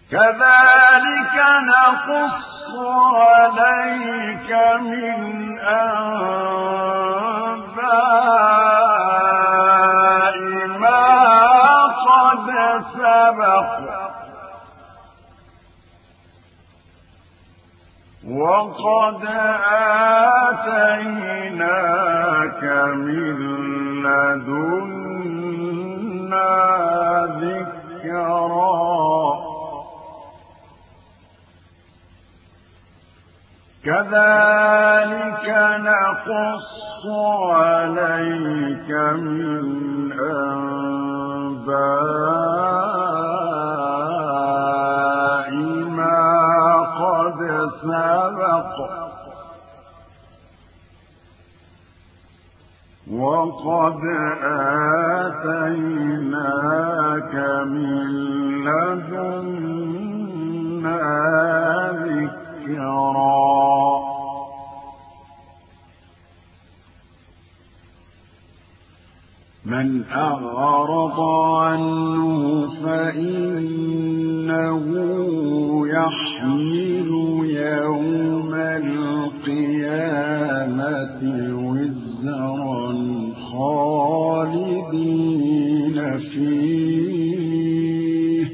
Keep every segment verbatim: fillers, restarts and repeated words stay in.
كذلك نقص عليك من أنباء ما قد سبق وقد آتيناك من لدنا ذكرا كذلك نقص عليك من أنباء ما قد سبق وقد آتيناك من لدنا ذكرا من أعرض عنه فإنه يحمل يوم القيامة وزرا خالدين فيه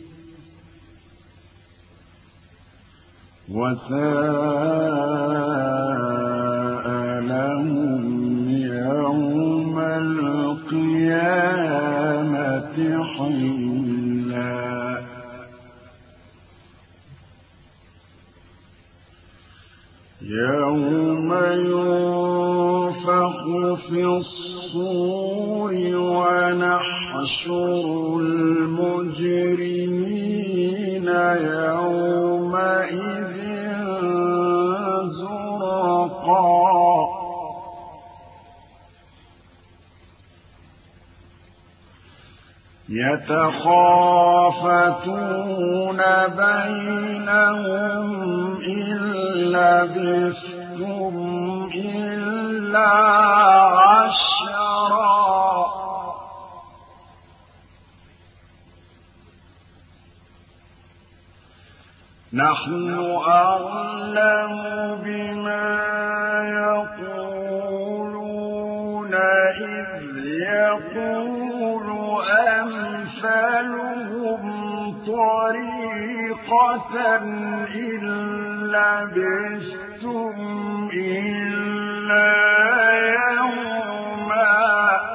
وساء لهم يوم القيامة حملا يوم ينفخ في الصور ونحشر المجرمين يومئذ زرقا يتخافتون بينهم إن لبثتم إلا عشرا نحن أعلم بما يقولون إذ يقول أمثلهم طريقة إن لبثتم إلا يوما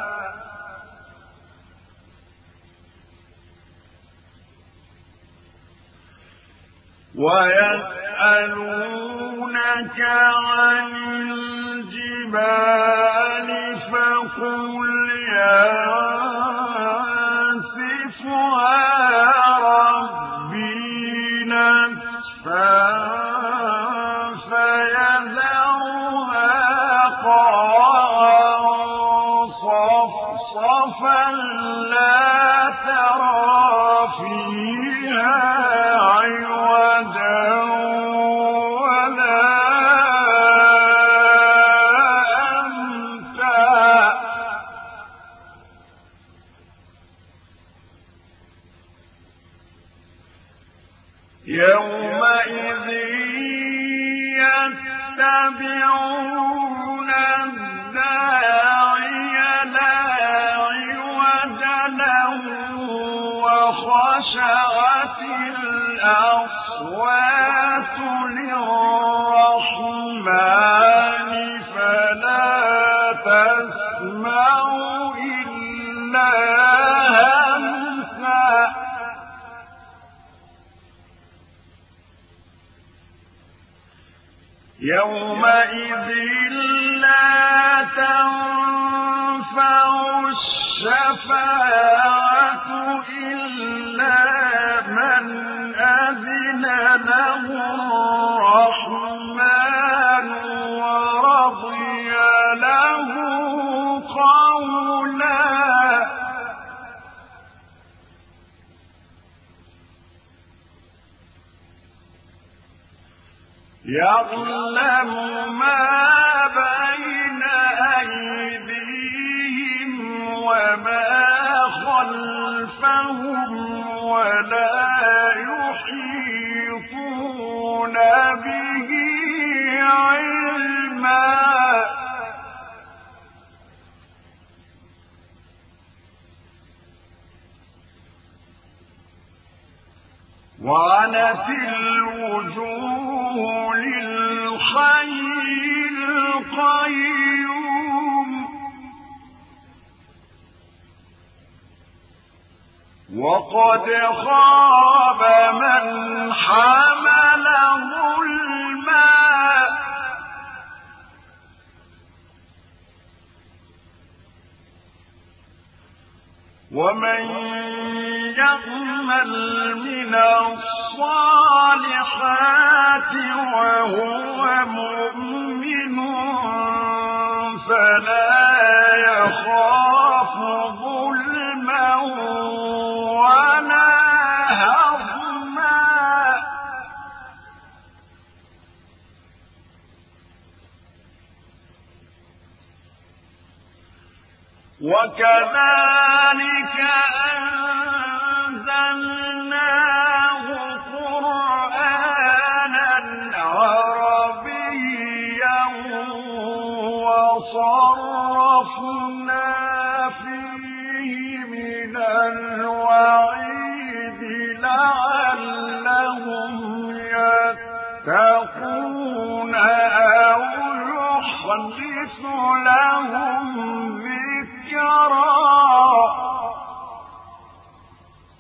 ويسألونك عن الجبال فقل ينسفها ربي نسفا فيذرها قاعا صفصفا لا ترى فيها عوجا ولا أمتا يومئذ يتبعون الداعي لا عوج له وخشعت الأصوات للرحمن فلا تسمع إلا همسا يومئذ لا تنفع الشفاعة إلا من أذن له الرحمن ورضي له قولا يعلم ما بين أيديهم وما خلفهم ولا يحيطون يحيطون به علما وعنت الوجوه للحي القيوم وقد خاب من حمل ظلما ومن يعمل من الصالحات وهو مؤمن فلا يخاف ظلما ولا هضما وكذلك أنزلناه قرآنا عربيا وصرفنا فيه من الوعيد لعلهم يتقون أو يحدث لهم ذكرا